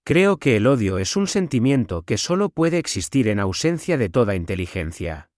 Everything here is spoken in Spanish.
Creo que el odio es un sentimiento que solo puede existir en ausencia de toda inteligencia.